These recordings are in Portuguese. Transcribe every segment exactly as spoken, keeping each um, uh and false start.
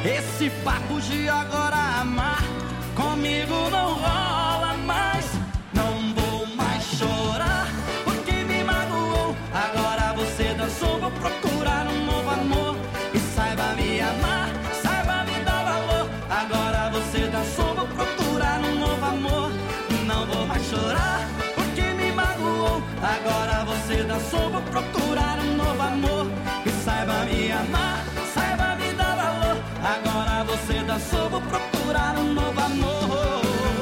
Esse papo de agora amar comigo não rola mais. Não vou mais chorar porque me magoou. Agora você dançou, vou procurar um novo amor. E saiba me amar, saiba me dar valor. Agora você dançou, vou procurar um novo amor. Não vou mais chorar porque me magoou. Agora você dançou, vou procurar um novo amor. E saiba me amar, saiba me dar valor. Agora você dançou, vou procurar um novo amor.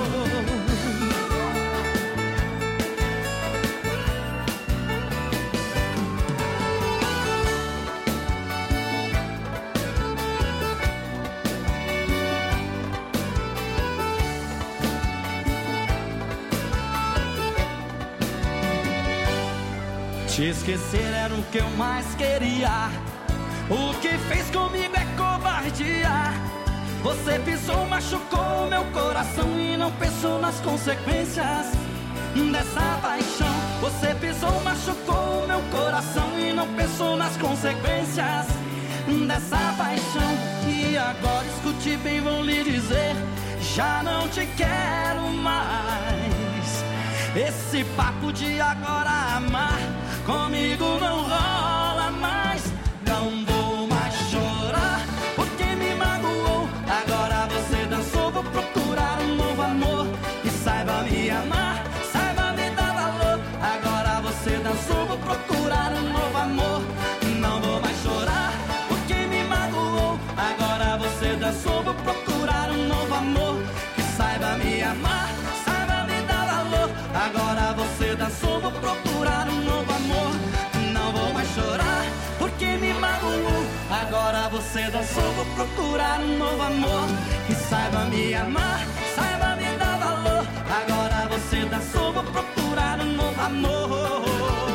Te esquecer era o que eu mais queria. O que fez comigo é covardia. Você pisou, machucou meu coração e não pensou nas consequências dessa paixão. Você pisou, machucou meu coração e não pensou nas consequências dessa paixão. E agora escute bem, vou lhe dizer, já não te quero mais. Esse papo de agora amar comigo não rola mais. Não vou mais chorar porque me magoou. Agora você dançou, vou procurar um novo amor. E saiba me amar, saiba me dar valor. Agora você dançou, vou procurar um novo amor. Não vou mais chorar porque me magoou. Agora você dançou, vou procurar um novo amor. E saiba me amar, saiba me dar valor. Agora você dançou, vou procurar um novo amor. Não vou mais chorar porque me magoou. Agora você dançou, vou procurar um novo amor. E saiba me amar, saiba me dar valor. Agora você dançou, vou procurar um novo amor.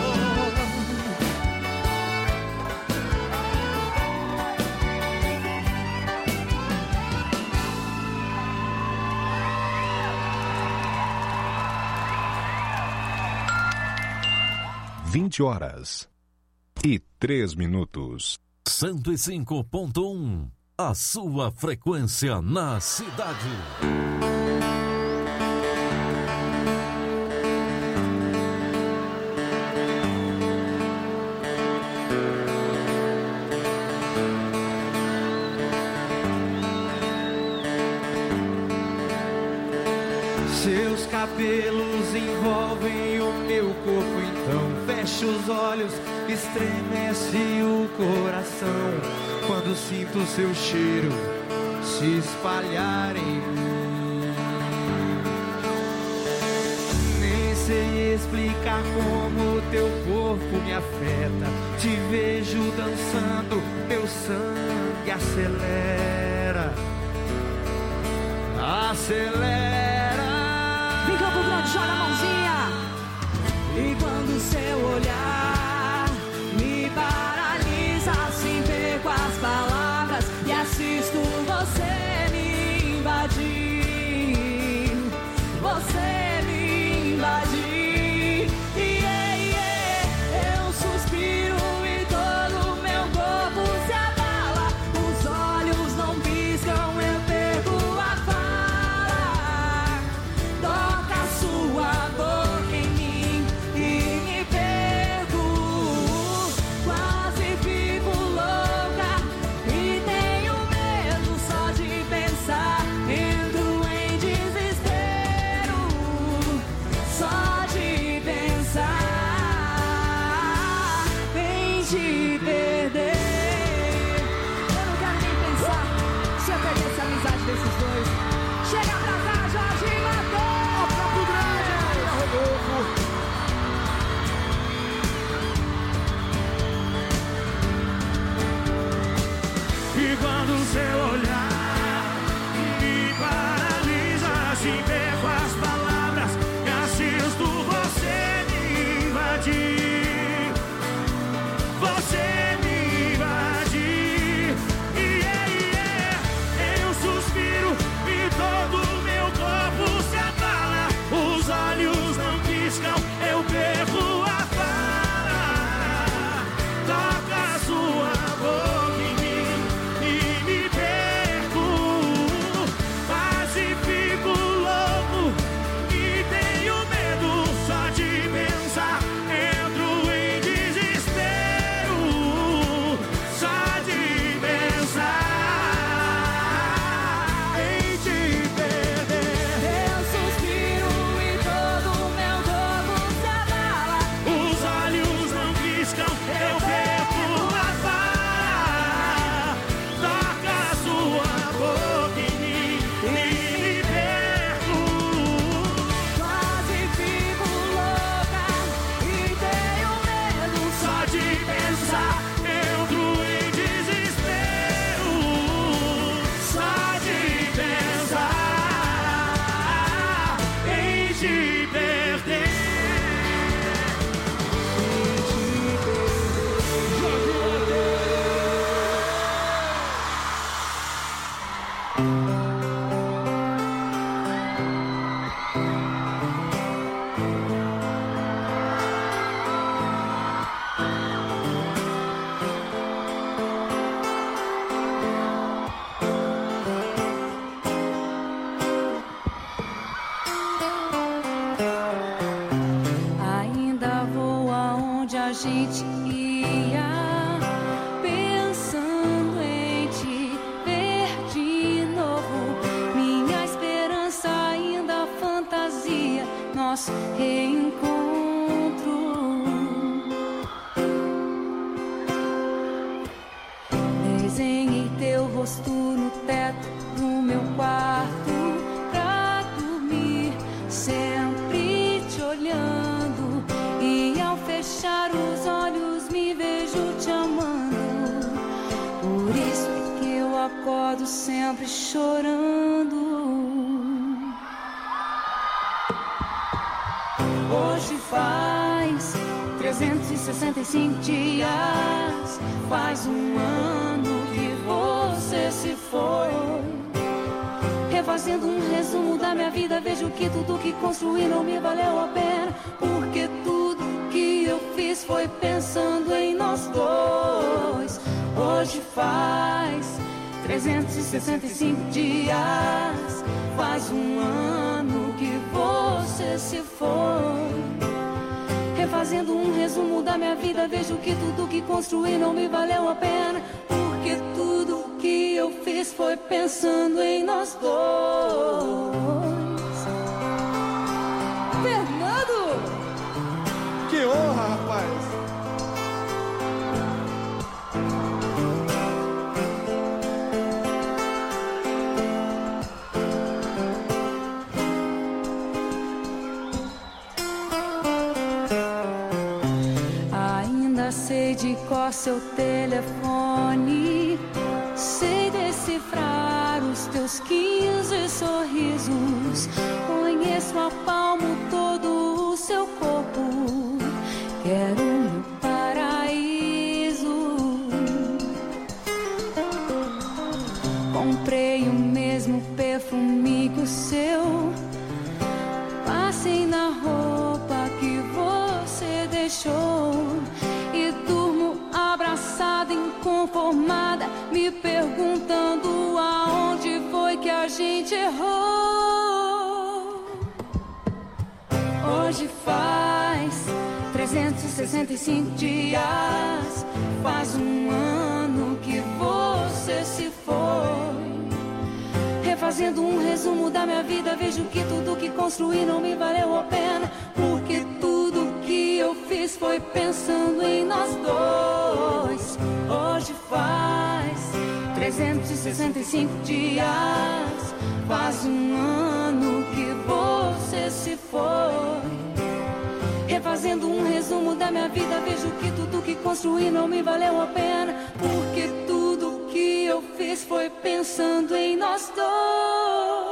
Vinte horas e três minutos. cento e cinco ponto um, a sua frequência na cidade. Seus cabelos envolvem o meu corpo, então fecho os olhos, estremece o coração quando sinto seu cheiro se espalhar em mim. Nem sei explicar como teu corpo me afeta. Te vejo dançando, meu sangue acelera, acelera. Vem Campo Grande, joga a mãozinha. E quando seu olhar me paralisa, assim perco as palavras e assisto você me invadir. Você me invadir. Yeah, yeah. Eu suspiro e todo meu corpo se abala. Os olhos não piscam, eu perco a fala. Toca sua boca em mim e me perco. Quase fico louca e tenho medo só de pensar. Entro direto no meu quarto pra dormir, sempre te olhando, e ao fechar os olhos me vejo te amando. Por isso é que eu acordo sempre chorando. Hoje faz trezentos e sessenta e cinco dias, faz um ano que você se foi. Refazendo um resumo da minha vida, vejo que tudo que construí não me valeu a pena, porque tudo que eu fiz foi pensando em nós dois. Hoje faz trezentos e sessenta e cinco dias, faz um ano que você se foi. Refazendo um resumo da minha vida, vejo que tudo que construí não me valeu a pena, porque tudo que eu fiz foi pensando em nós dois. Fernando! Que honra, rapaz! Sei de cor seu telefone, sei decifrar os teus quinze sorrisos, conheço a palmo todo o seu corpo, quero um paraíso. Comprei o mesmo perfume que o seu, passei na roupa que você deixou, e durmo abraçada, inconformada, me perguntando aonde foi que a gente errou. Hoje faz trezentos e sessenta e cinco dias, faz um ano que você se foi. Refazendo um resumo da minha vida, vejo que tudo que construí não me valeu a pena, porque tudo que eu fiz foi pensando em nós dois. Hoje faz trezentos e sessenta e cinco dias, faz um ano que você se foi. Refazendo um resumo da minha vida, vejo que tudo que construí não me valeu a pena, porque tudo que eu fiz foi pensando em nós dois.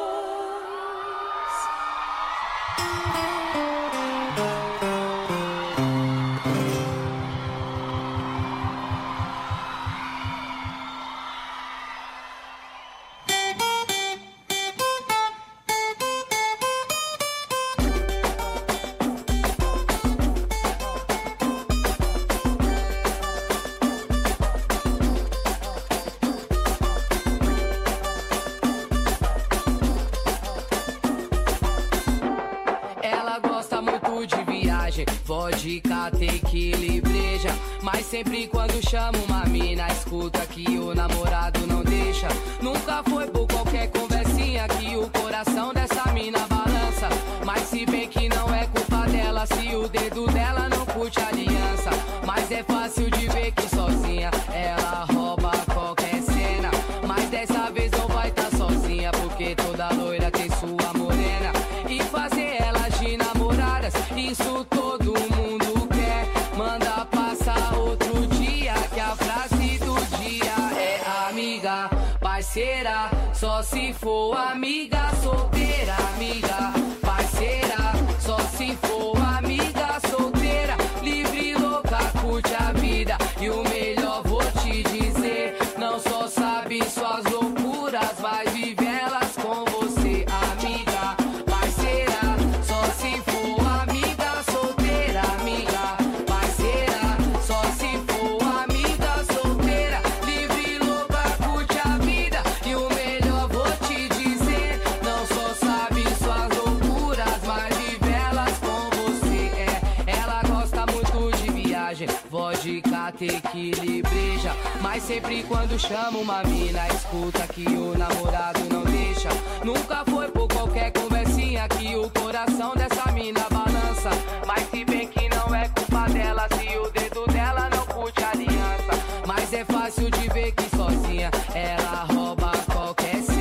Vodka, tequila e breja, mas sempre quando chamo uma mina, escuta que o namorado não deixa. Nunca foi por qualquer conversinha que o coração dessa mina balança, mas se bem que não é culpa dela se o dedo dela não curte a aliança. Mas é fácil de ver que sozinha ela rouba qualquer cena, mas dessa vez não vai tá sozinha, porque toda loira tem sua morena, e fazer elas de namoradas, isso todo mundo quer. Manda passar outro dia, que a frase do dia é amiga, parceira, só se for amiga solteira. Amiga, parceira, só se for amiga solteira. Livre, louca, curte a vida, e o melhor vou te dizer, não só sabe suas loucuras, mas vive elas com você. Amiga, parceira, só se for amiga solteira. Amiga, parceira, só se for amiga solteira. Livre, louca, curte a vida, e o melhor vou te dizer, não só sabe suas loucuras, mas vive elas com você. É, ela gosta muito de viagem, vodka, tequila e breja, mas sempre quando chama uma mina, escuta que o namorado não deixa. Nunca foi por qualquer conversinha que o coração dessa mina balança, mas se bem que não é culpa dela se o dedo dela não curte a aliança. Mas é fácil de ver que sozinha ela rouba qualquer cena,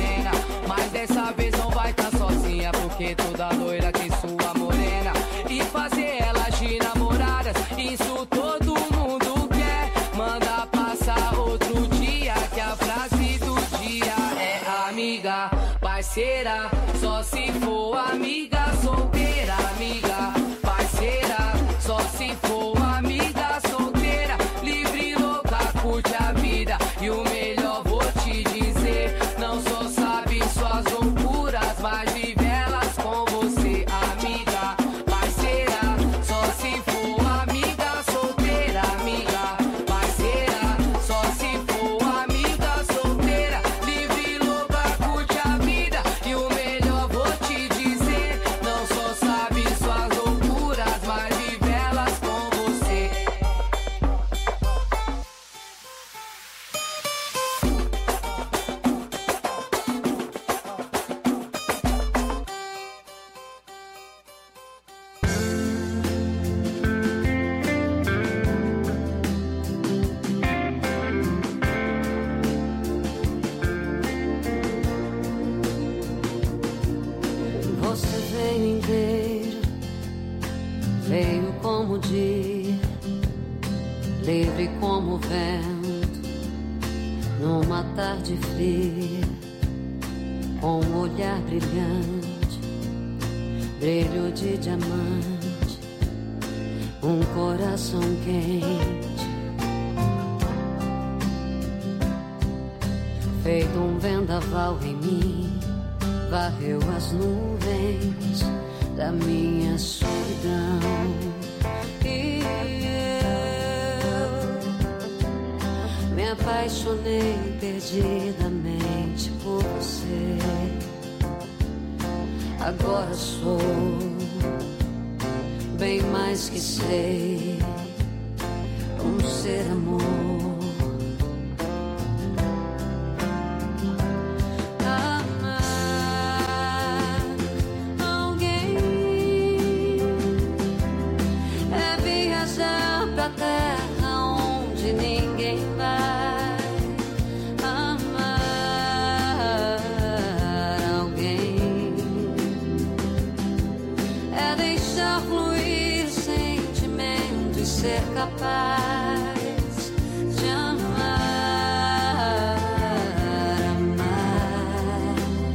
que toda loira tem sua morena e fazer elas de namoradas. Isso todo mundo quer. Manda passar outro dia, que a frase do dia é amiga, parceira, só se for amiga solteira. Amiga, parceira, só se for amiga solteira. Livre, louca, curte a vida. E o melhor vou te dizer, não só sabe suas loucuras, mas vive elas com você. Amiga, parceira, só se for amiga solteira. Amiga, parceira, só se for amiga solteira. Livre, louca, curte a vida. E o melhor vou te dizer, não só sabe suas loucuras, mas vive elas com você. Você veio inteiro, veio como o dia, livre como o vento, numa tarde fria, com um olhar brilhante, brilho de diamante, um coração quente, feito um vendaval em mim. Varreu as nuvens da minha solidão e eu me apaixonei perdidamente por você. Agora sou bem mais que sei, um ser amor. Capaz de amar, amar,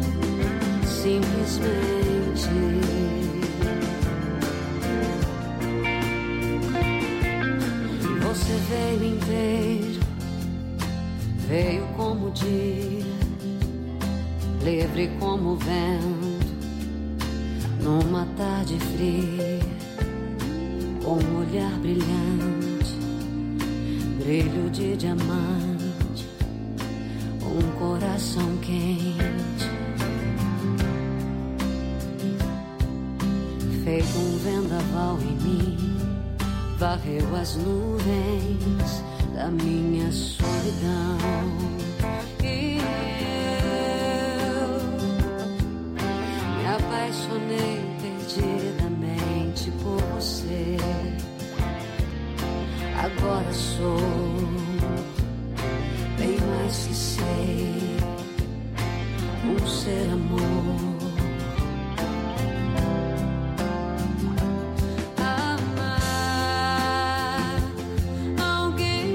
simplesmente. Você veio inteiro, veio como o dia, livre como o vento, numa tarde fria, com um olhar brilhante, brilho de diamante, um coração quente, feito um vendaval em mim, varreu as nuvens da minha solidão e eu me apaixonei perdidamente por você. Agora sou bem mais que sei, um ser amor. Amar alguém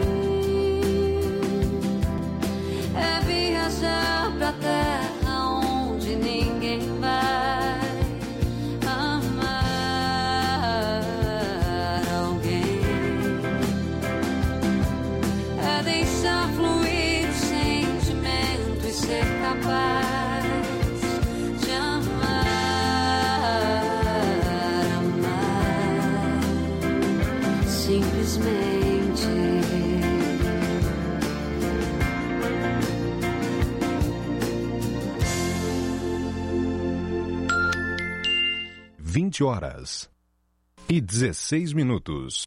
é viajar pra terra onde ninguém vai. Amar alguém é deixar fluir o sentimento e ser capaz de amar, amar, simplesmente. Vinte horas e dezesseis minutos.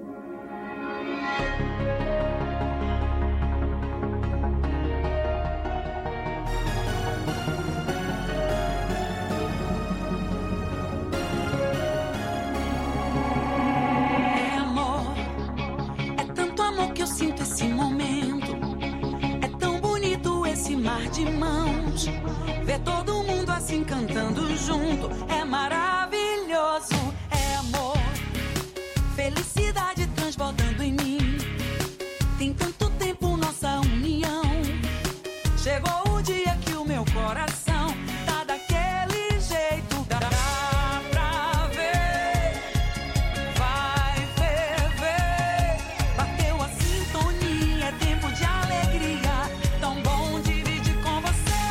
É amor, é tanto amor que eu sinto esse momento. É tão bonito esse mar de mãos. Ver todo mundo assim cantando junto é maravilhoso. É amor, felicidade transbordando em mim. Tem tanto tempo nossa união. Chegou o dia que o meu coração tá daquele jeito. Dá pra ver, vai ferver. Bateu a sintonia, é tempo de alegria. Tão bom dividir com você.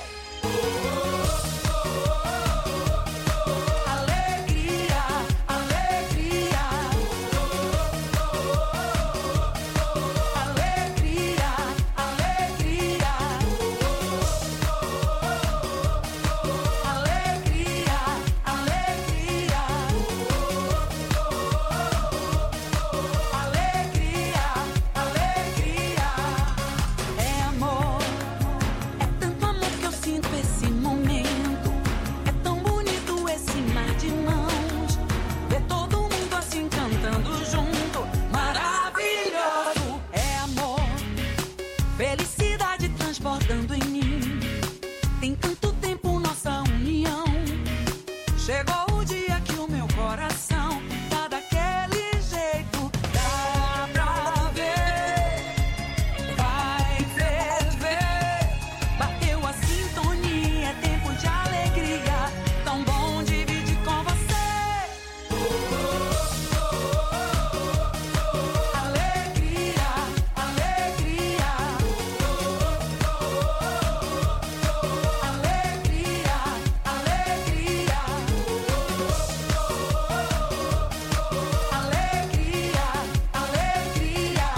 Alegria, alegria. Alegria, alegria. Alegria, alegria. Alegria, alegria. É amor, é tanto amor que eu sinto esse momento. É tão bonito esse mar de mãos. Ver todo mundo assim cantando junto, maravilhoso. É amor, felicidade transbordando em mim. Tem tanto tempo nossa união. Chegou o dia que o meu coração tá daquele jeito. Dá pra ver, vai ferver. Bateu a sintonia, é tempo de alegria. Tão bom dividir com você. Alegria, alegria. Alegria, alegria. Alegria, alegria.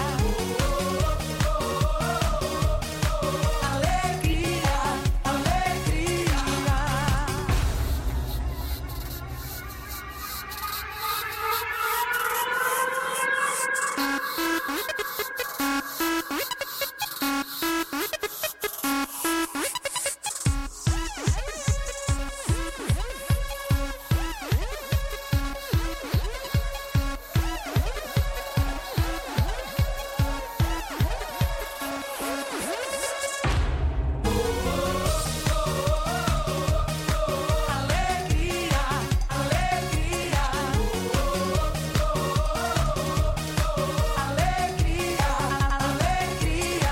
Alegria, alegria. Alegria, alegria. Alegria, alegria.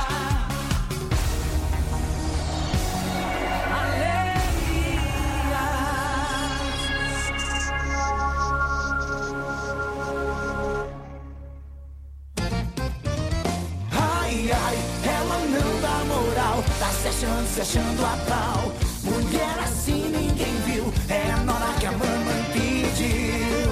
Ai, ai, ela não dá moral. Tá se achando, se achando a tal. Mulher assim ninguém viu. É a nora que a mamãe pediu.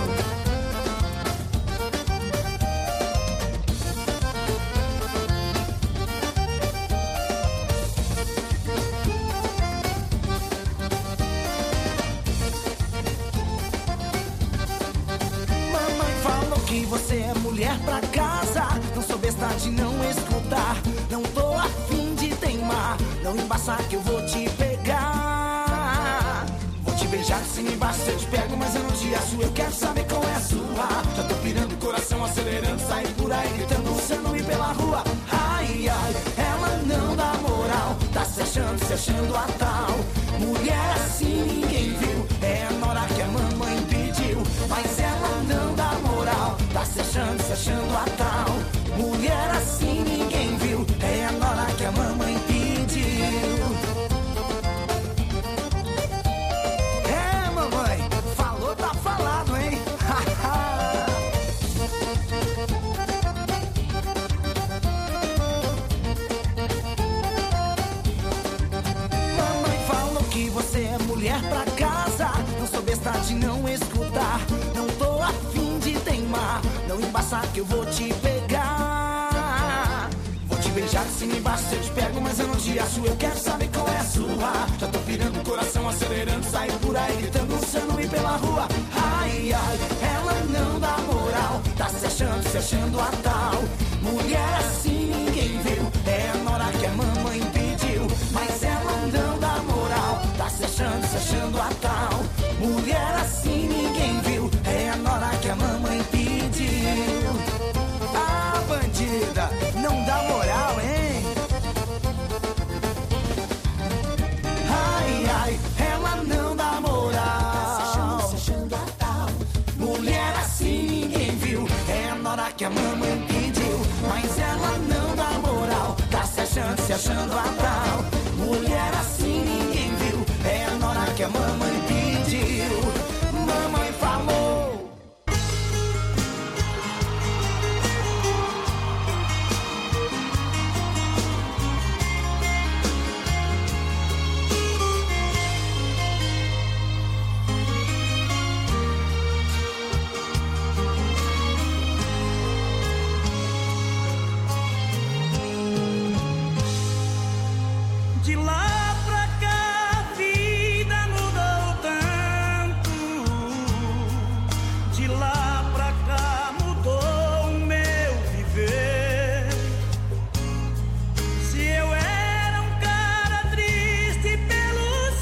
Mamãe falou que você é mulher pra casa. Não sou besta de não escutar. Não tô afim de teimar. Não embaçar que eu vou te pegar. Vou te beijar de cima e embaixo, eu te pego, mas eu não te acho. Eu quero saber qual é a sua. Já tô pirando o coração, acelerando, sair por aí gritando, Luciano e pela rua. Ai, ai, ela não dá moral. Tá se achando, se achando a tal. Mulher assim ninguém viu. É a nora que a mamãe pediu. Mas ela não dá moral. Tá se achando, se achando a tal. Mulher assim ninguém viu. É a nora que a mamãe pediu. É, mamãe, falou, tá falado, hein? Mamãe falou que você é mulher pra casa. Não sou besta de não escutar. Não tô afim de teimar. Não embaçar que eu vou te pegar. Vou te beijar de cima e embaixo, eu te pego, mas eu não te acho. Eu quero saber qual é a sua. Já tô pirando o coração, acelerando, sair por aí gritando, Luciano e pela rua. Ai, ai, ela não dá moral. Tá se achando, se achando a tal. Mulher assim ninguém viu. É a nora que a mamãe pediu. Mas ela não dá moral. Tá se achando, se achando a tal. Mulher assim ninguém viu. É a nora que a mamãe pediu. Ah, bandida, não dá moral, hein? se achando a tal. Mulher assim ninguém viu, é a nora que a mamãe pediu. Mamãe falou. De lá pra cá a vida mudou tanto. De lá pra cá mudou o meu viver. Se eu era um cara triste pelos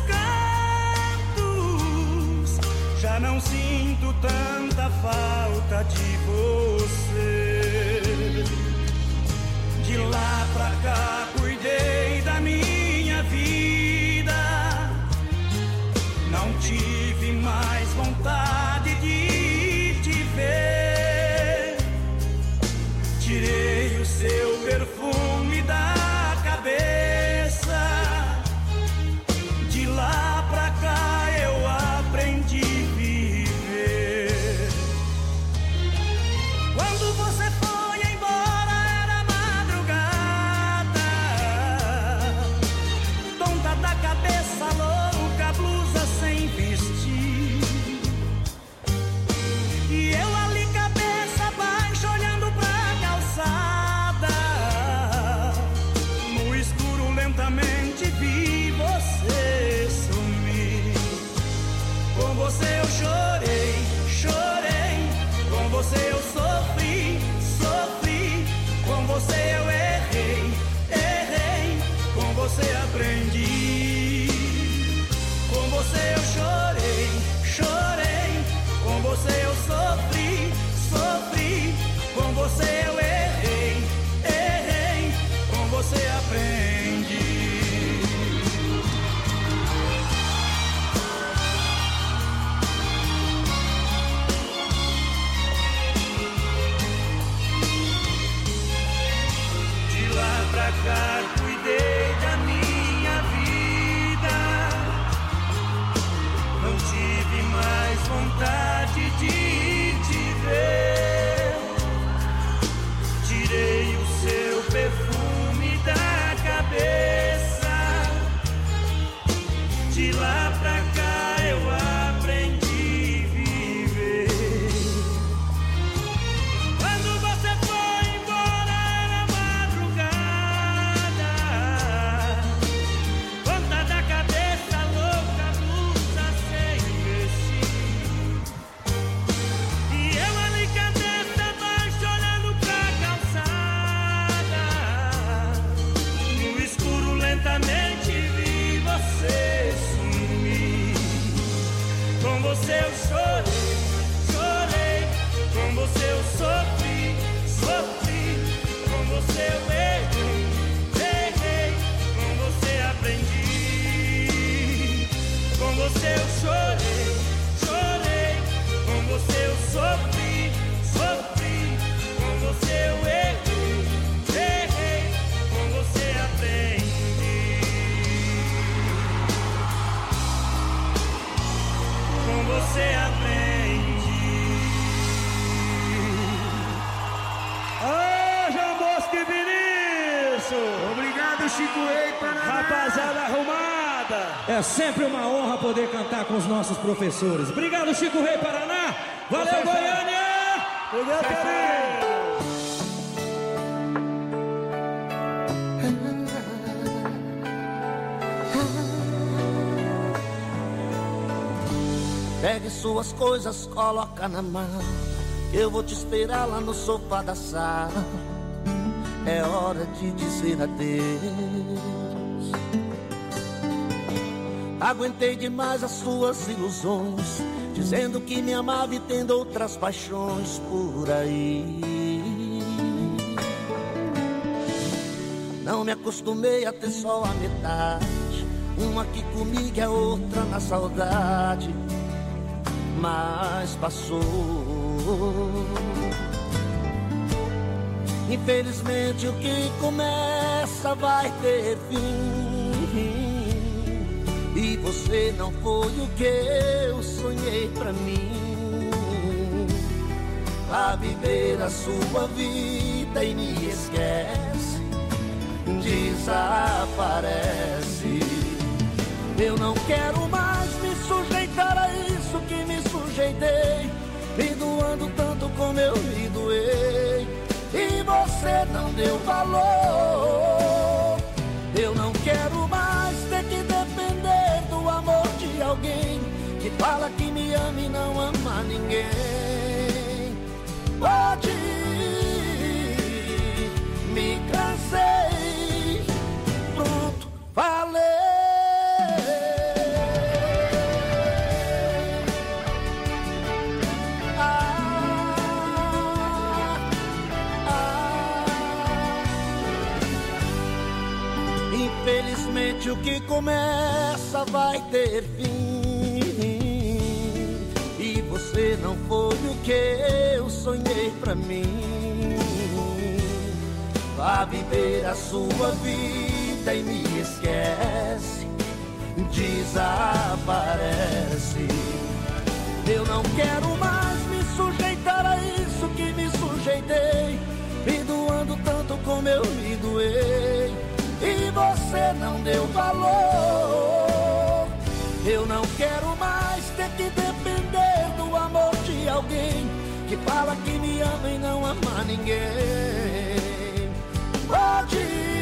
cantos, já não sinto tanta falta de você. De lá pra cá cuidei da minha vida, não tive mais vontade de te ver. Tirei o seu perfume da cabeça. De lá pra cá eu aprendi a viver. Quando você foi embora era madrugada, tonta da cabeça louca, blusa sem vestir. E eu ali cabeça baixa olhando pra calçada. No escuro lentamente vi você sumir. Com você eu chorei, chorei. Com você eu sofri, sofri. Com você eu errei, errei. Com você aprendi. Com você eu chorei, chorei. Com você eu sofri, sofri. Com você eu errei, errei. Com você aprendi. De lá pra cá cuidei da minha vida, não tive mais vontade de te ver. Tirei o seu perfume da cabeça. De lá pra cá eu aprendi a viver. Quando você foi embora era madrugada, ponta da cabeça louca, blusa sem vestir. E eu ali cabeça baixa olhando pra calçada. No escuro lentamente vi você sumir. Com você eu chorei, chorei. Com você eu sofri, sofri. Com você eu errei, errei. Com você aprendi. Com você eu chorei, chorei. Com você eu sofri, sofri. Com você eu errei, errei. Com você aprendi. Com você aprendi. Ô, João Bosco e Vinícius! Obrigado, Chico Rei, Paraná! Rapaziada arrumada! É sempre uma honra poder cantar com os nossos professores. Obrigado, Chico Rei Paraná. Valeu, Goiânia! Obrigado, querido! Pegue suas coisas, coloca na mão. Eu vou te esperar lá no sofá da sala. É hora de dizer adeus. Aguentei demais as suas ilusões, dizendo que me amava e tendo outras paixões por aí. Não me acostumei a ter só a metade, uma aqui comigo e a outra na saudade. Mas passou. Infelizmente o que começa vai ter fim. E você não foi o que eu sonhei pra mim. Vá viver a sua vida e me esquece, desaparece. Eu não quero mais me sujeitar a isso que me sujeitei, me doando tanto como eu me doei, e você não deu valor. Eu não quero mais ter que depender do amor de alguém que fala que me ama e não ama ninguém. Pode ir, me cansei, pronto, falei. Infelizmente o que começa vai ter fim, e você não foi o que eu sonhei pra mim. Vá viver a sua vida e me esquece, desaparece. Eu não quero mais me sujeitar a isso que me sujeitei, me doando tanto como eu me doei, e você não deu valor. Eu não quero mais ter que depender do amor de alguém que fala que me ama e não ama ninguém. Pode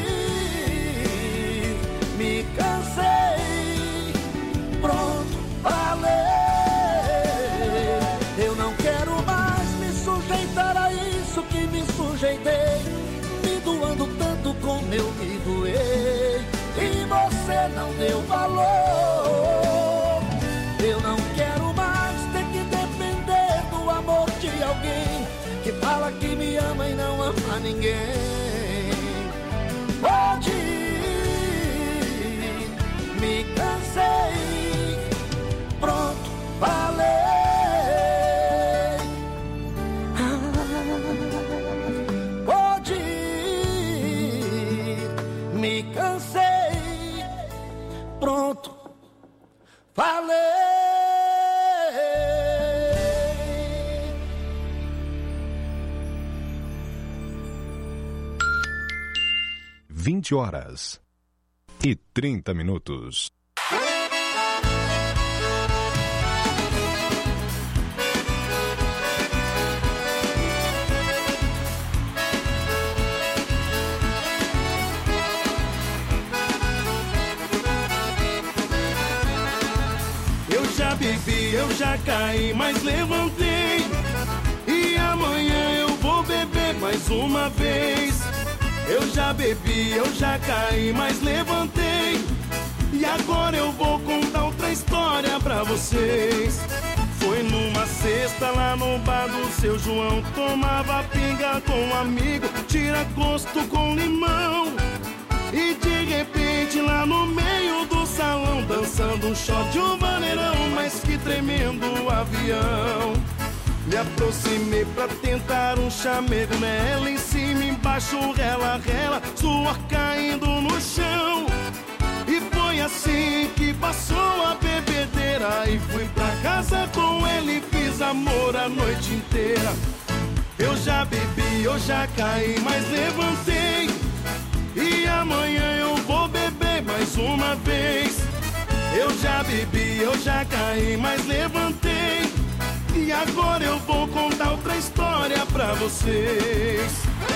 ir, me cansei, pronto, falei. Eu não quero mais me sujeitar a isso que me sujeitei, me doando tanto como eu me doei, e você não deu valor. Eu não quero mais ter que depender do amor de alguém que fala que me ama e não ama ninguém. Pode ir, me cansei, pronto, falei. Pode ir, me cansei, pronto, falei. vinte horas e trinta minutos. Eu já bebi, eu já caí, mas levantei. E amanhã eu vou beber mais uma vez. Eu já bebi, eu já caí, mas levantei. E agora eu vou contar outra história pra vocês. Foi numa sexta lá no bar do seu João, tomava pinga com um amigo, tira gosto com limão. E de repente lá no meio do salão, dançando um shot de um maneirão, mas que tremendo avião. Me aproximei pra tentar um chamego nela, em cima, embaixo, rela, rela, suor caindo no chão. E foi assim que passou a bebedeira, e fui pra casa com ele, fiz amor a noite inteira. Eu já bebi, eu já caí, mas levantei. E amanhã eu vou beber mais uma vez. Eu já bebi, eu já caí, mas levantei. E agora eu vou contar outra história pra vocês.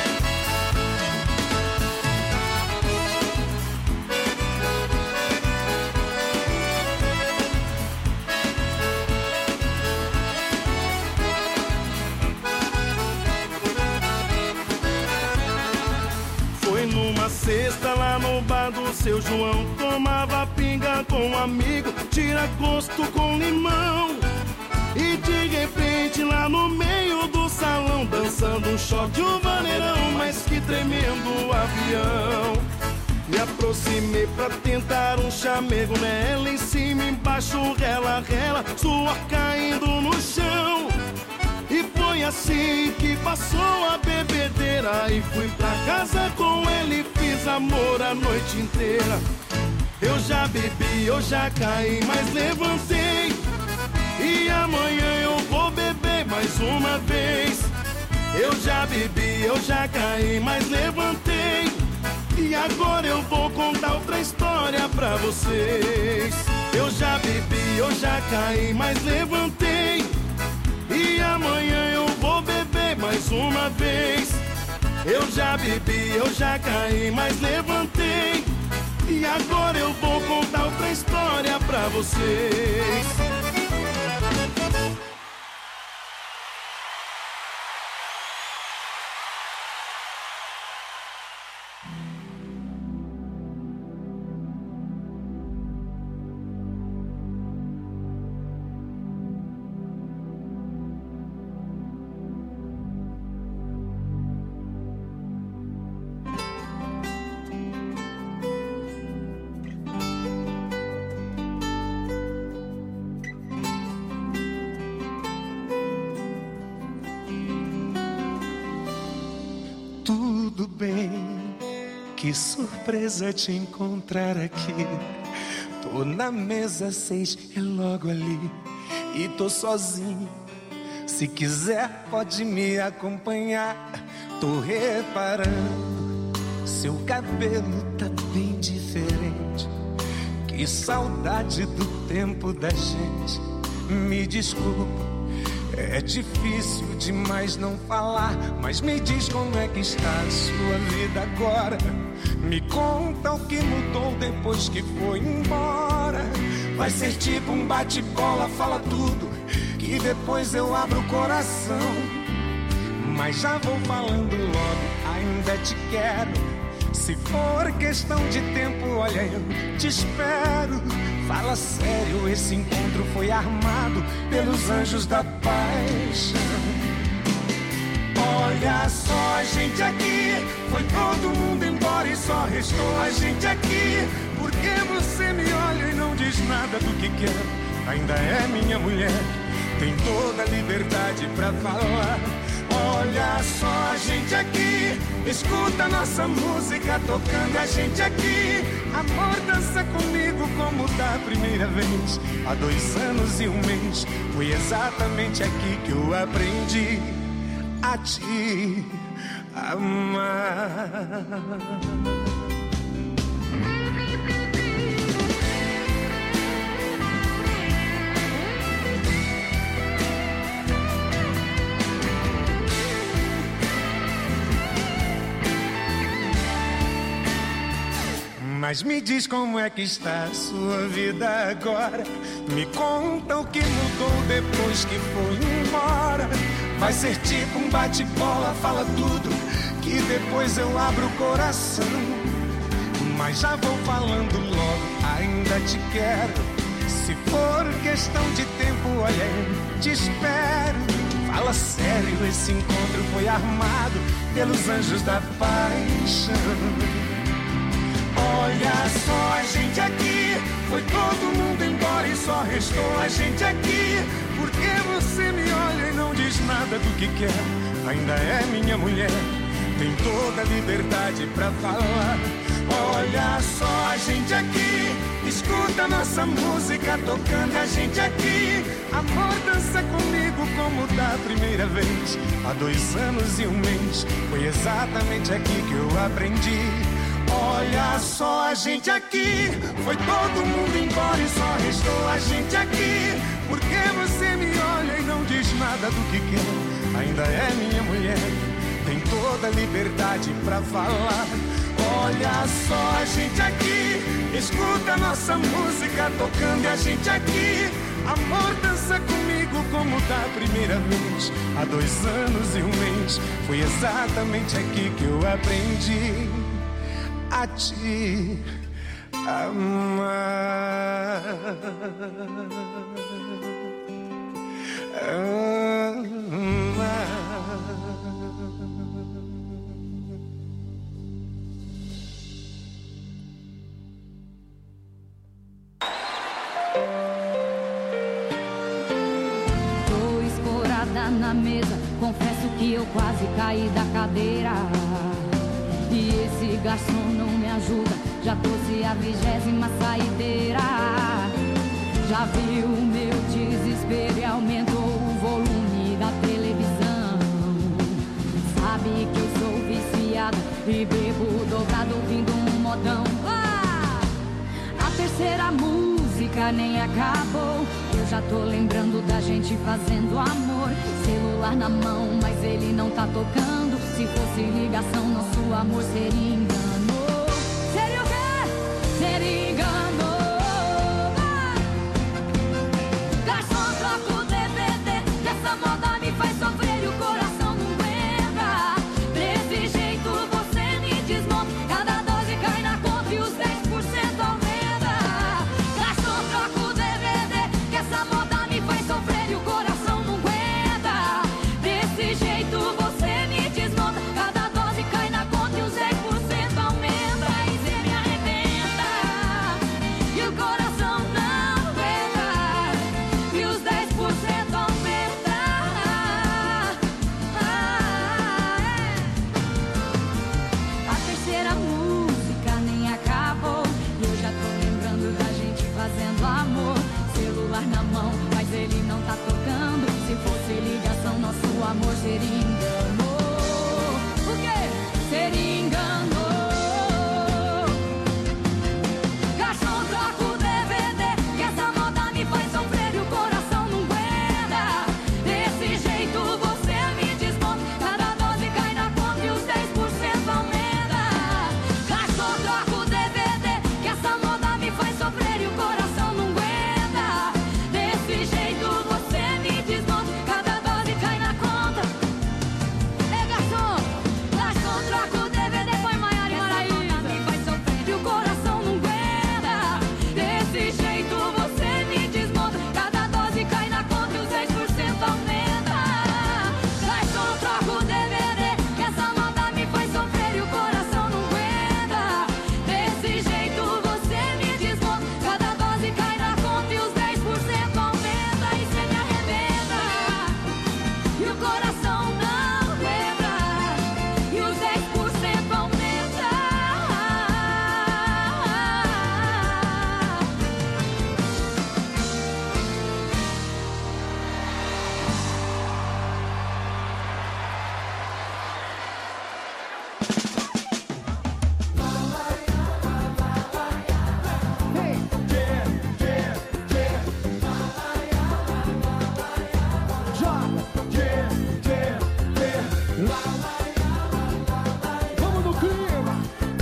Foi numa sexta lá no bar do seu João, tomava pinga com um amigo, tira gosto com limão. E de repente lá no meio do salão, dançando um shot de um maneirão, mas que tremendo avião. Me aproximei pra tentar um chamego nela, em cima, embaixo, rela, rela, suor caindo no chão. E foi assim que passou a bebedeira. E fui pra casa com ele, fiz amor a noite inteira. Eu já bebi, eu já caí, mas levantei. E amanhã eu vou beber mais uma vez. Eu já bebi, eu já caí, mas levantei. E agora eu vou contar outra história pra vocês. Eu já bebi, eu já caí, mas levantei. E amanhã eu vou beber mais uma vez. Eu já bebi, eu já caí, mas levantei. E agora eu vou contar outra história pra vocês. Tudo bem, que surpresa te encontrar aqui. Tô na mesa seis, é logo ali. E tô sozinho, se quiser pode me acompanhar. Tô reparando, seu cabelo tá bem diferente. Que saudade do tempo da gente. Me desculpa, é difícil demais não falar, mas me diz como é que está a sua vida agora. Me conta o que mudou depois que foi embora. Vai ser tipo um bate-bola, fala tudo, que depois eu abro o coração. Mas já vou falando logo, ainda te quero. Se for questão de tempo, olha, eu te espero. Fala sério, esse encontro foi armado pelos anjos da paixão. Olha só a gente aqui, foi todo mundo embora e só restou a gente aqui. Por que você me olha e não diz nada do que quer? Ainda é minha mulher, tem toda a liberdade pra falar. Olha só a gente aqui, escuta nossa música tocando a gente aqui. Amor, dança comigo como da primeira vez. Há dois anos e um mês, foi exatamente aqui que eu aprendi a te amar. Mas me diz como é que está a sua vida agora. Me conta o que mudou depois que foi embora. Vai ser tipo um bate-bola, fala tudo, que depois eu abro o coração. Mas já vou falando logo, ainda te quero. Se for questão de tempo, olha, eu te espero. Fala sério, esse encontro foi armado pelos anjos da paixão. Olha só a gente aqui, foi todo mundo embora e só restou a gente aqui. Por que você me olha e não diz nada do que quer? Ainda é minha mulher, tem toda a liberdade pra falar. Olha só a gente aqui, escuta nossa música tocando a gente aqui. Amor, dança comigo como da primeira vez. Há dois anos e um mês, foi exatamente aqui que eu aprendi. Olha só a gente aqui, foi todo mundo embora e só restou a gente aqui. Por que você me olha e não diz nada do que quer? Ainda é minha mulher, tem toda a liberdade pra falar. Olha só a gente aqui, escuta nossa música tocando a gente aqui. Amor, dança comigo como da primeira vez. Há dois anos e um mês, foi exatamente aqui que eu aprendi a te amar. Amar. Tô escorada cerveja na mesa, confesso que eu quase caí da cadeira. E esse garçom não me ajuda, já trouxe a vigésima saideira. Já viu o meu desespero e aumentou o volume da televisão. Sabe que eu sou viciado e bebo dobrado ouvindo um modão. Ah! A terceira música nem acabou, eu já tô lembrando da gente fazendo amor. Celular na mão, mas ele não tá tocando. Se fosse ligação, nosso amor seria engano. Seria o quê? Seria engano. Ah! Garçom, troca o D V D, que essa moda me faz sofrer e o coração não aguenta. Desse jeito você me desmonta, cada dose cai na conta e os dez por cento aumenta. Garçom, troca o D V D, que essa moda me faz sofrer e o coração não aguenta. Desse jeito você me desmonta, cada dose cai na conta e os dez por cento aumenta. E cê me arrebenta e o coração não aguenta, e os dez por cento aumenta. Ah, é. A terceira música nem acabou, eu já tô lembrando da gente fazendo amor. Celular na mão, mas ele não tá tocando. Se fosse ligação, nosso amor seria engano. O quê? Seria engano. Garçom, troca o D V D, que essa moda me faz sofrer e o coração não aguenta. Desse jeito você me desmonta, cada dose cai na conta e os dez por cento aumenta. Garçom, troca o D V D, que essa moda me faz sofrer e o coração não aguenta. Desse jeito você me desmonta, cada dose cai na conta. Ei, garçom, garçom, troca o D V D, põe Maiara e Maraísa. Me faz sofrer e o coração não aguenta. Desse jeito você me desmonta, cada dose cai na conta e os dez por cento aumenta. Garçom, troca o D V D, que essa moda me faz sofrer e o coração não aguenta. Desse jeito você me desmonta, cada dose cai na conta e os dez por cento aumenta. E cê me arrebenta e o coração não aguenta, e os dez por cento aumenta. Vamos no clima.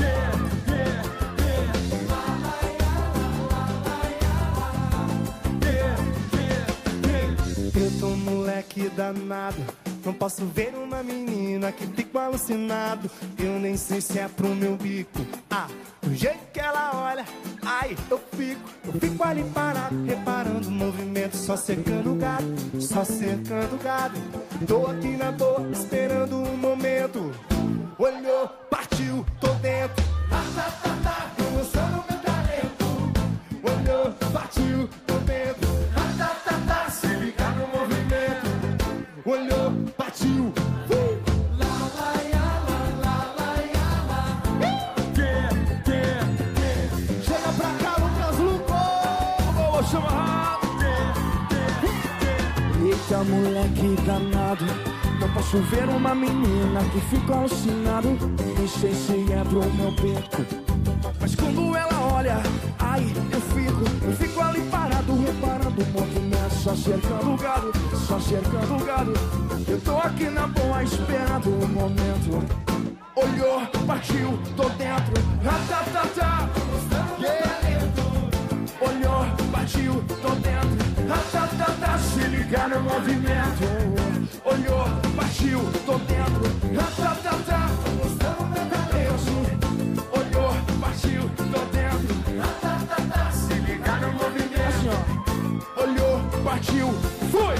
Eu tô moleque danado, não posso ver uma menina que fico alucinado. Eu nem sei se é pro meu bico. Ah, do jeito que ela olha, ai, eu fico, eu fico ali parado, reparando o movimento, só cercando o gado, só cercando o gado. Tô aqui na boa, esperando o momento. Olhou, partiu, tô dentro. Ah, tá, tá, tá, tô mostrando meu talento. Olhou, partiu, tô dentro. Ah, tá, tá, tá, se liga no movimento. Olhou, partiu. Uh! Chega pra cá, Lucas Luco. Vou chamar. Eita, moleque danado, não posso ver uma menina que fica alucinado. Nem sei se é pro meu peito, mas quando ela olha, ai, eu fico, eu fico ali parado, reparando o movimento, só cercando o gado, só cercando o gado. Eu tô aqui na boa, esperando o momento. Olhou, partiu, tô dentro. Ratatatá, yeah. Olhou, partiu, tô dentro. Ratatatá, se liga no movimento. Olhou, partiu, tô dentro. Ratatatá, mostrando meu talento. Olhou, partiu, tô dentro. Ratatatá, se liga no movimento. Olhou, partiu, foi.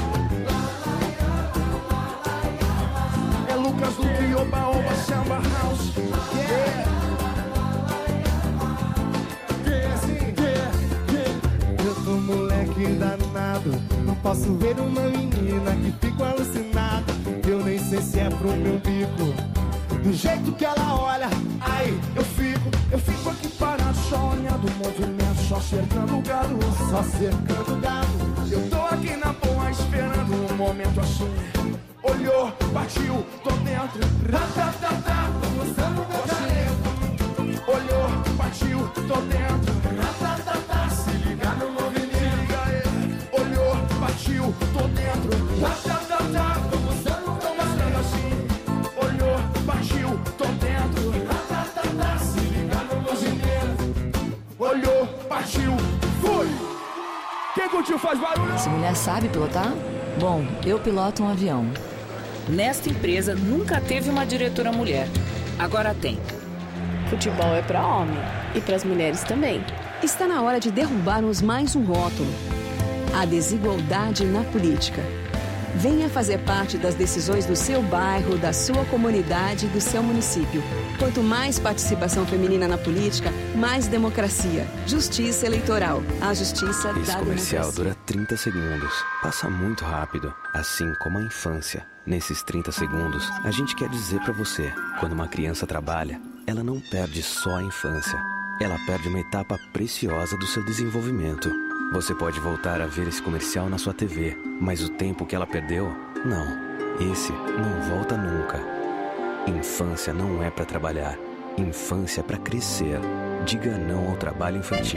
É Lucas Luque, Oba Oba, Samba House. Yeah. Yeah, sim, yeah, yeah. Eu tô moleque que danado. Não posso ver uma menina que fico alucinado. Eu nem sei se é pro meu bico. Do jeito que ela olha, ai, eu fico, eu fico aqui para Sônia do movimento, só cercando o gado, só cercando o gado. Eu tô aqui na boa esperando um momento assim. Olhou, partiu, tô dentro. Ratatata, tô gostando meu talento. Olhou, partiu, tô dentro. Ratatata, se liga no movimento. Se liga aí. Olhou, partiu, tô dentro. Ratatata, tô gostando, tô gostando assim. Olhou, partiu, tô dentro. Ratatata, se liga no movimento. Olhou, partiu, fui. Quem curtiu faz barulho. Essa mulher sabe pilotar? Bom, eu piloto um avião. Nesta empresa nunca teve uma diretora mulher. Agora tem. Futebol é para homem e para as mulheres também. Está na hora de derrubarmos mais um rótulo: a desigualdade na política. Venha fazer parte das decisões do seu bairro, da sua comunidade e do seu município. Quanto mais participação feminina na política, mais democracia. Justiça eleitoral. A justiça da democracia. Esse comercial dura trinta segundos. Passa muito rápido, assim como a infância. Nesses trinta segundos, a gente quer dizer pra você: quando uma criança trabalha, ela não perde só a infância. Ela perde uma etapa preciosa do seu desenvolvimento. Você pode voltar a ver esse comercial na sua T V, mas o tempo que ela perdeu, não. Esse não volta nunca. Infância não é pra trabalhar. Infância é pra crescer. Diga não ao trabalho infantil.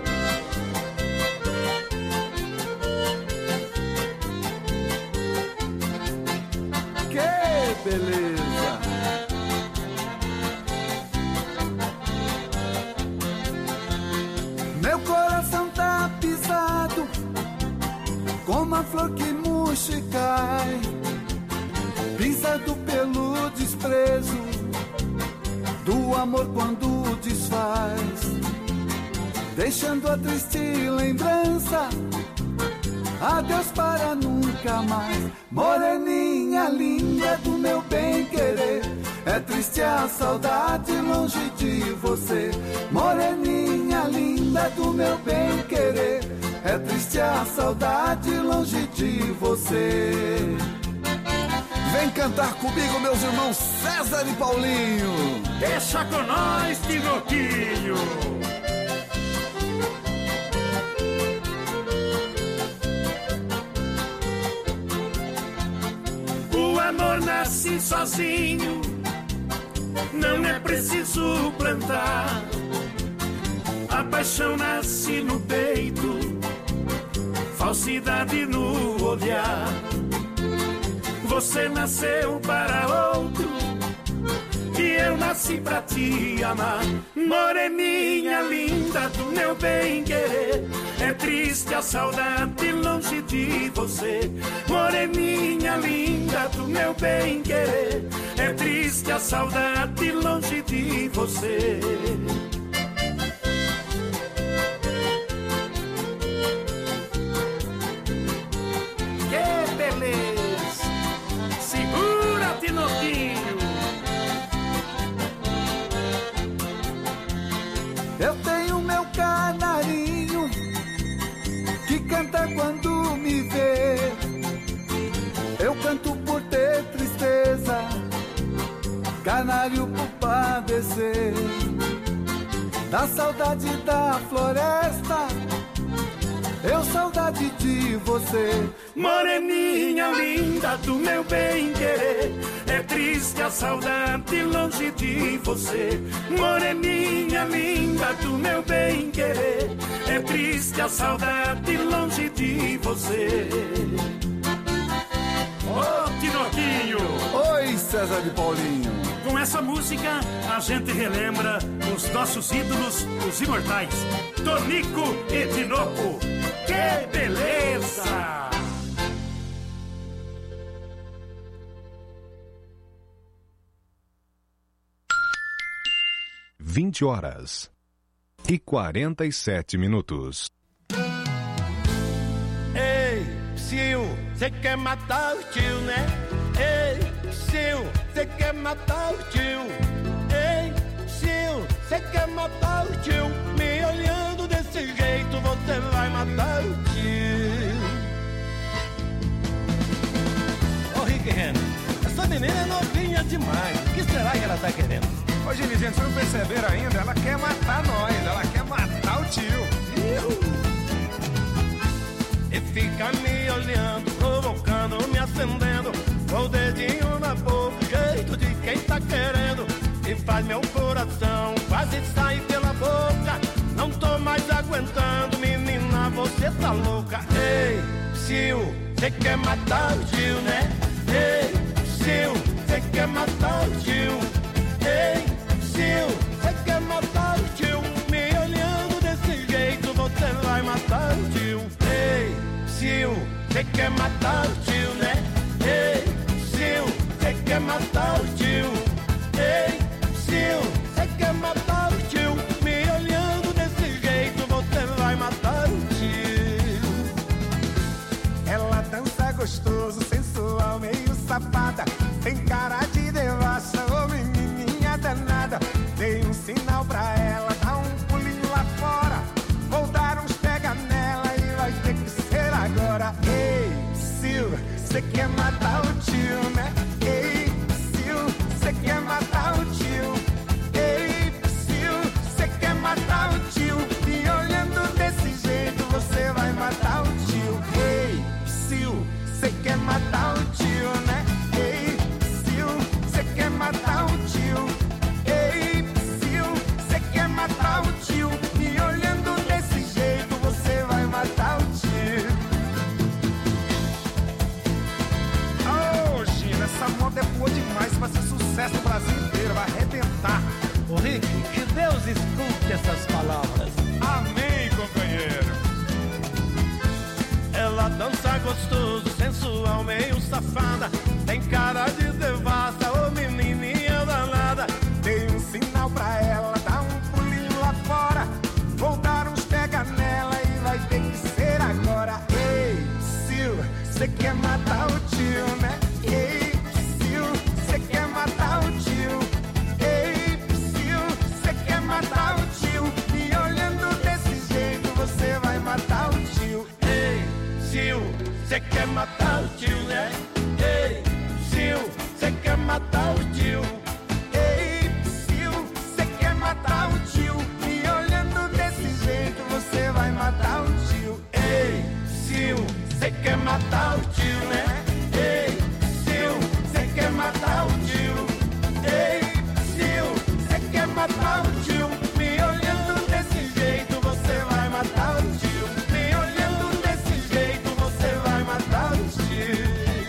Que beleza! Meu coração tá pisado, como a flor que murcha e cai, pisado pelo desprezo do amor quando desfaz, deixando a triste lembrança. Adeus para nunca mais. Moreninha linda do meu bem-querer, é triste a saudade longe de você. Moreninha linda do meu bem-querer, é triste a saudade longe de você. Vem cantar comigo, meus irmãos César e Paulinho. Deixa com nós, Tinoquinho. O amor nasce sozinho, não é preciso plantar. A paixão nasce no peito, falsidade no olhar. Você nasceu para outro e eu nasci pra te amar. Moreninha linda do meu bem-querer, é triste a saudade longe de você. Moreninha linda do meu bem-querer, é triste a saudade longe de você. Que beleza! Segura, Tinoquinho! Eu tenho meu canarinho que canta quando me vê. Eu canto por ter tristeza, canário por padecer da saudade da floresta. Eu saudade de você. Moreninha linda do meu bem-querer, é triste a saudade longe de você. Moreninha linda do meu bem-querer, é triste a saudade longe de você. Ô, oh, Tinoquinho! Oi, César e Paulinho! Com essa música, a gente relembra os nossos ídolos, os imortais, Tonico e Tinoco. Que beleza! Vinte horas e quarenta e sete minutos. Ei, Psiu, você quer matar o tio, né? Ei, Psiu, você quer matar o tio? Ei, Psiu, você quer matar o tio? Me olhando desse jeito, você vai matar o tio. demais. O que será que ela tá querendo? Ô, Gini, gente, vocês não perceberam ainda? Ela quer matar nós, ela quer matar o tio. E fica me olhando, provocando, me acendendo, com o dedinho na boca, jeito de quem tá querendo. E faz meu coração quase sair pela boca. Não tô mais aguentando, menina, você tá louca. Ei, Sil, cê quer matar o tio, né? Ei, Sil, cê quer matar o tio. Ei, Sil, cê quer matar o tio. Me olhando desse jeito, você vai matar o tio. Ei, Sil, cê quer matar o tio, né? Ei, Sil, cê quer matar o tio. Ei, Sil, cê quer matar o tio. Me olhando desse jeito, você vai matar o tio. Ela dança gostoso, sensual, meio safada. Tem cara de devassa, ô menininha danada. Dei um sinal pra ela, dá um pulinho lá fora. Vou dar uns pega nela e vai ter que ser agora. Ei, Sil, cê quer matar o tio, né? Ei, Sil, cê quer matar o tio. Ei, Sil, cê quer matar o tio. Me olhando desse jeito, você vai matar o tio. Ei, Sil, cê quer matar o tio, né? Ei, Sil, cê quer matar o tio. Ei, Sil, cê quer matar o tio. Me olhando desse jeito, você vai matar o tio. Oh, Gina, essa moda é boa demais, vai ser sucesso no Brasil inteiro, vai arrebentar. Ô Rick, que Deus escute essas palavras. Amém, companheiro. Ela dança gostoso, sensual, meio safada. Tem cara de devassa, ô menininha danada. Dei um sinal pra ela, dá um pulinho lá fora. Vou dar uns pega nela e vai ter que ser agora. Ei, Sil, cê quer matar o tio, né? Ei, Sil, cê quer matar o tio. Ei, Sil, cê quer matar o tio. Me olhando desse jeito, você vai matar o tio. Ei, Sil, cê quer matar o tio, né? Ei, Sil, cê quer matar o tio. Ei, Sil, cê quer matar o tio. Me olhando desse jeito, você vai matar o tio. Ei, Sil, cê quer matar o tio, né? Ei, Sil, cê quer matar o tio. Ei, Sil, cê quer matar o tio. Me olhando desse jeito, você vai matar o tio. Me olhando desse jeito, você vai matar o tio.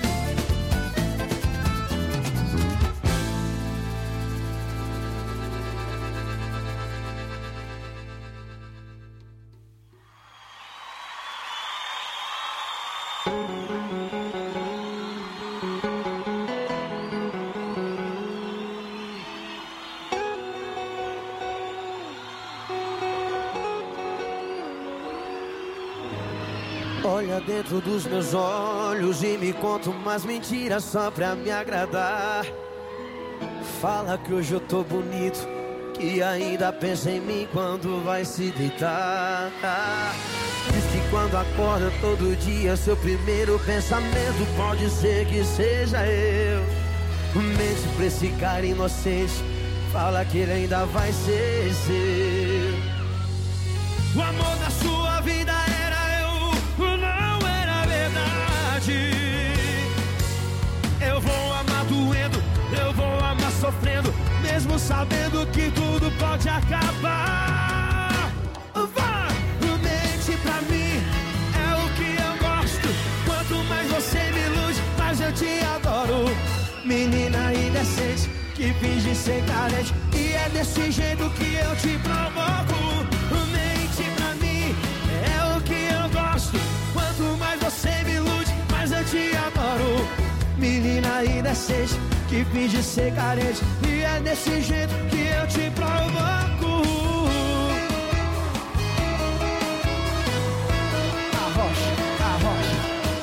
Olha dentro dos meus olhos e me conta umas mentiras só pra me agradar. Fala que hoje eu tô bonito, que ainda pensa em mim quando vai se deitar. Diz que quando acorda todo dia, seu primeiro pensamento pode ser que seja eu. Mente pra esse cara inocente, fala que ele ainda vai ser seu. O amor da sua vida era eu, não era verdade. Eu vou amar doendo, eu vou amar sofrendo, mesmo sabendo que tudo pode acabar. Vá, mente pra mim, é o que eu gosto. Quanto mais você me ilude, mais eu te adoro. Menina indecente, que finge ser carente, e é desse jeito que eu te provoco. Mente pra mim, é o que eu gosto. Quanto mais você me ilude, mais eu te adoro. Menina indecente, que finge ser carente, e é desse jeito que eu te provoco. Arrocha, arrocha.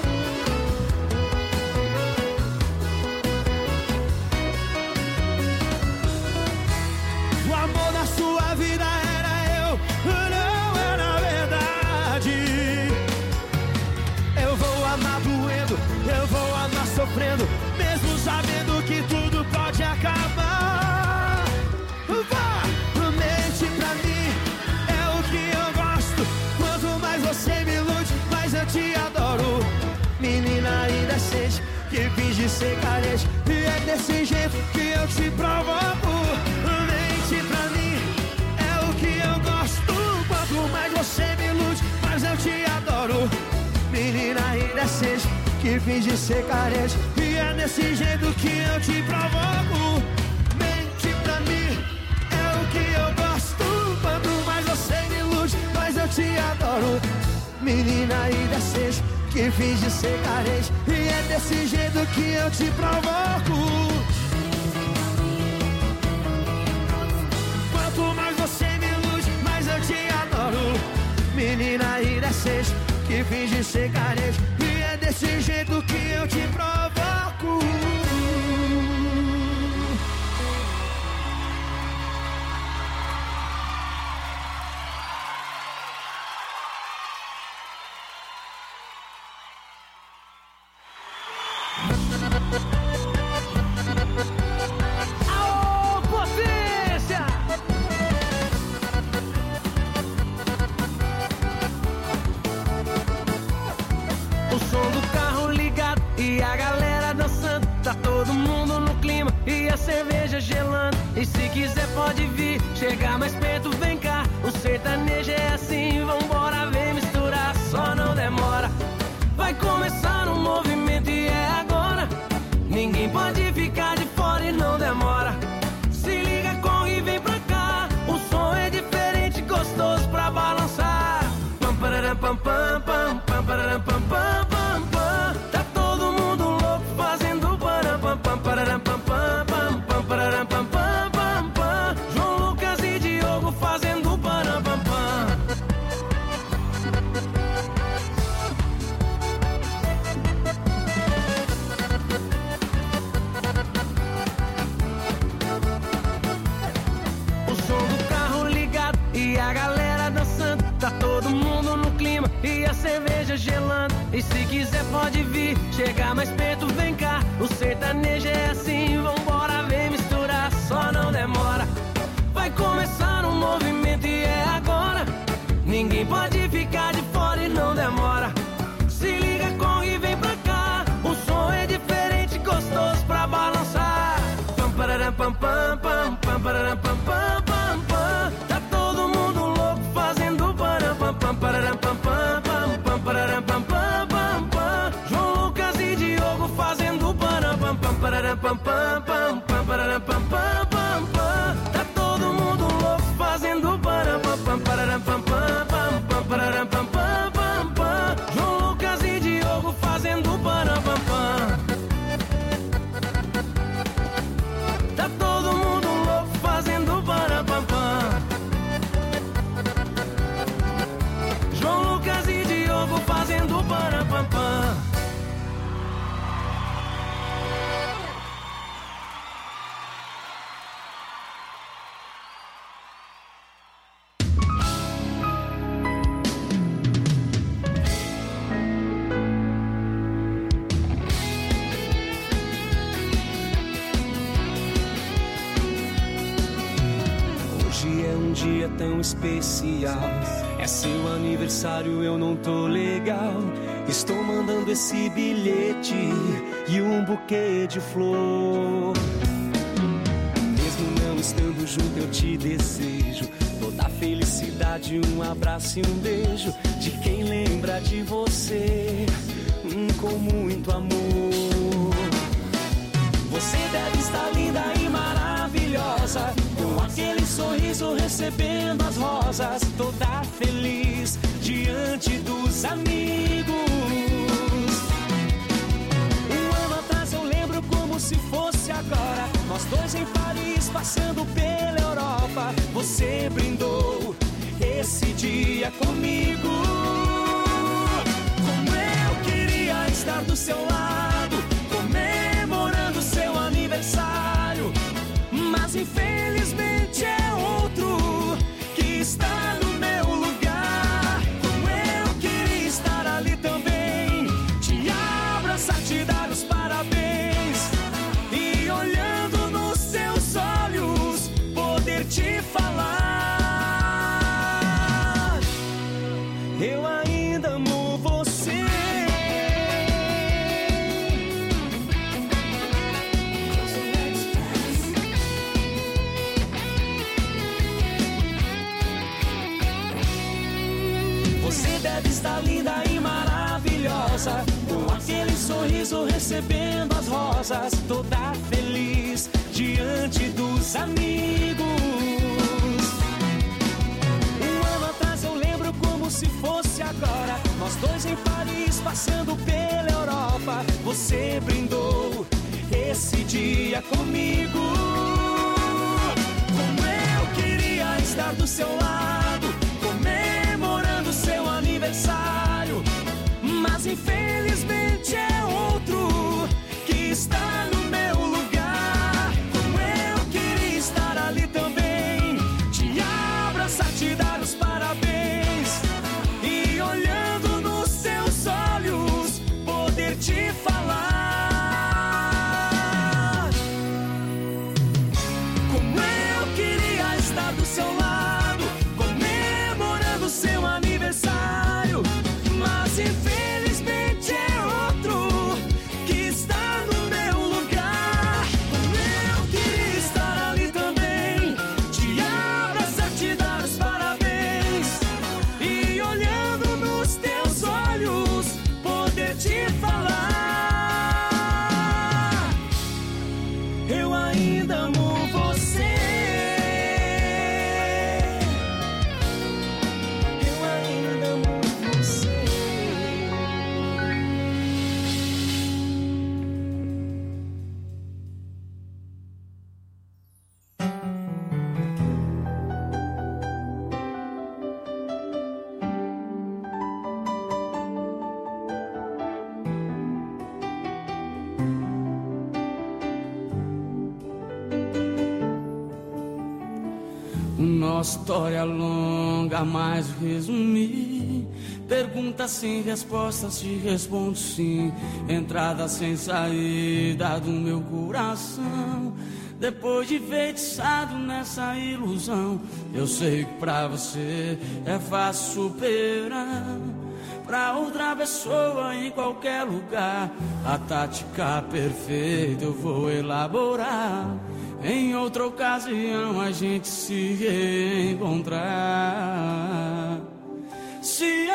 O amor da sua vida era eu, não era verdade. Eu vou amar doendo, eu vou amar sofrendo, mesmo sabendo que tudo pode acabar. ser carente. E é desse jeito que eu te provoco. Mente pra mim, é o que eu gosto. Quanto mais você me ilude, mais eu te adoro. Menina indecente que finge ser carente. E é desse jeito que eu te provoco. Mente pra mim, é o que eu gosto. Quanto mais você me ilude, mais eu te adoro. Menina indecente que finge ser carente. E é desse jeito que eu te provoco. Quanto mais você me ilude, mais eu te adoro. Menina indecente que finge ser carente. E é desse jeito que eu te provoco. Aô, potência! O som do carro ligado e a galera dançando. Tá todo mundo no clima e a cerveja gelando. E se quiser pode vir, chegar mais perto, vem cá. O sertanejo é assim, vambora, vem misturar, só não demora. Vai começar um movimento e é agora. Ninguém pode ficar de fora e não demora. Se liga, corre e vem pra cá. O som é diferente, gostoso pra balançar. Pam, pararam, pam, pam, pam, pam, pararam, pam, pam, pam, pam. Tá todo mundo louco fazendo param, pam, pam, pararam, pam, pam, pam, pam, pararam, pam, pam, pam, pam. João Lucas e Diogo fazendo param, pam, pam. O som do carro ligado e a galera dançando. Tá todo mundo no clima e a cerveja gelando. E se quiser pode vir, chegar mais perto, vem cá. O sertanejo é assim, vambora, vem misturar, só não demora. Vai começar um movimento e é agora. Ninguém pode ficar de fora e não demora. Se liga, corre e vem pra cá. O som é diferente, gostoso pra balançar. Pam, pararam, pam, pam, pam, pam, pararam, pam, pam, pam, pam. Tá todo mundo louco fazendo param, pam, pam, pararam, pam, pam, pam, pam, pararam, pam, pam, pam, pam. João Lucas e Diogo fazendo param, pam, pam, pararam, pam, pam, pam, pam, pararam, pam, pam, pam, pam. Tá todo mundo louco fazendo param, pam, pam, pararam, pam, pam, pam, pam, pararam, pam, pam, pam, pam. João Lucas e Diogo fazendo param, pam, pam. Tá todo mundo louco fazendo param, pam, pam. João Lucas e Diogo fazendo param, pam, pam. Hoje é um dia tão especial. É seu aniversário, eu não tô legal. Estou mandando esse bilhete e um buquê de flor. Mesmo não estando junto, eu te desejo toda a felicidade, um abraço e um beijo de quem lembra de você, hum, com muito amor. Você deve estar linda e maravilhosa, com aquele sorriso recebendo as rosas, toda feliz diante dos amigos. Um ano atrás eu lembro como se fosse agora, nós dois em Paris passando pela Europa. Você brindou esse dia comigo. Como eu queria estar do seu lado, comemorando seu aniversário, mas infelizmente é outro que está no meu lugar. Como eu queria estar ali também, te abraçar, te dar os parabéns e olhando nos seus olhos poder te falar: eu vista linda e maravilhosa, com aquele sorriso recebendo as rosas, toda feliz diante dos amigos. Um ano atrás eu lembro como se fosse agora, nós dois em Paris passando pela Europa. Você brindou esse dia comigo. Como eu queria estar do seu lado, comemorando seu aniversário, mas infelizmente é outro que está no meu lugar. Como eu queria estar ali também, te abraçar, te dar os parabéns e olhando nos seus olhos poder te falar. Como eu queria estar do seu lado, comemorando seu aniversário, mas infelizmente é outro que está no meu lugar. Como eu queria estar ali também, te abraçar, te dar os parabéns e olhando nos teus olhos poder te falar. Eu ainda amo você. Eu ainda amo você. Nossa história longa, mas resumir. Perguntas sem respostas, te respondo sim. Entrada sem saída do meu coração. Depois de feitiçado nessa ilusão, eu sei que pra você é fácil superar. Pra outra pessoa em qualquer lugar, a tática perfeita eu vou elaborar. Em outra ocasião a gente se reencontrar, se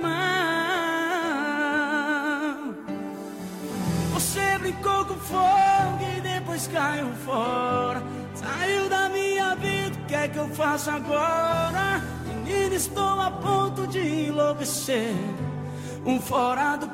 amar. Você brincou com fogo e depois caiu fora, saiu da minha vida, o que é que eu faço agora? Menina, estou a ponto de enlouquecer. Um fora do